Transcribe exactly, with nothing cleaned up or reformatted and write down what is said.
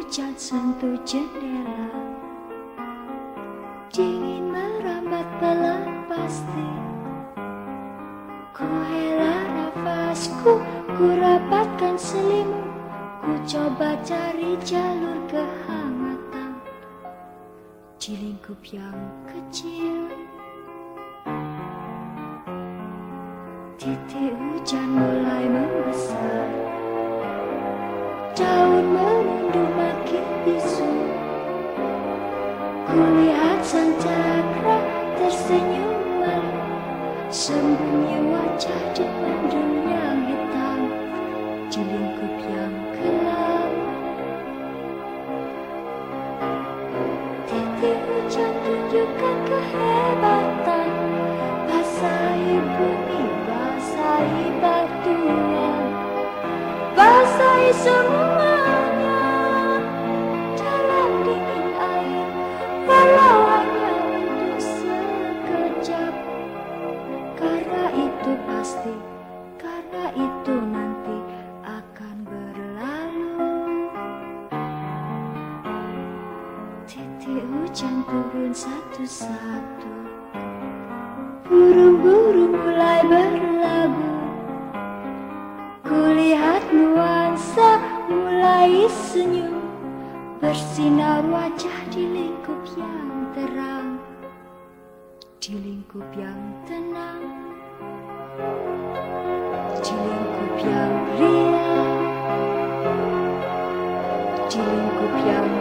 hujan sentuh jendela, dingin merambat pelan pasti. Ku hela nafasku, ku rapatkan selimut, ku coba cari jalur kehangatan di lingkup yang kecil. Titik hujan mulai membesar, daun menunduk makin bisu. Kulihat sang cakra tersenyum malu, sembunyi wajah di mendung yang hitam di lingkup yang gelap. Titik hujan tunjukkan kehebatan, basahi bumi, basahi batuan, basahi semuanya dalam dingin air, walau hanya untuk sekejap. Karena itu pasti, karena itu nanti akan berlalu. Titik hujan turun satu-satu, burung-burung mulai berlagu. Kulihat nuansa mulai senyum, bersinar wajah di lingkup yang terang, di lingkup yang tenang, di lingkup yang riang, di lingkup yang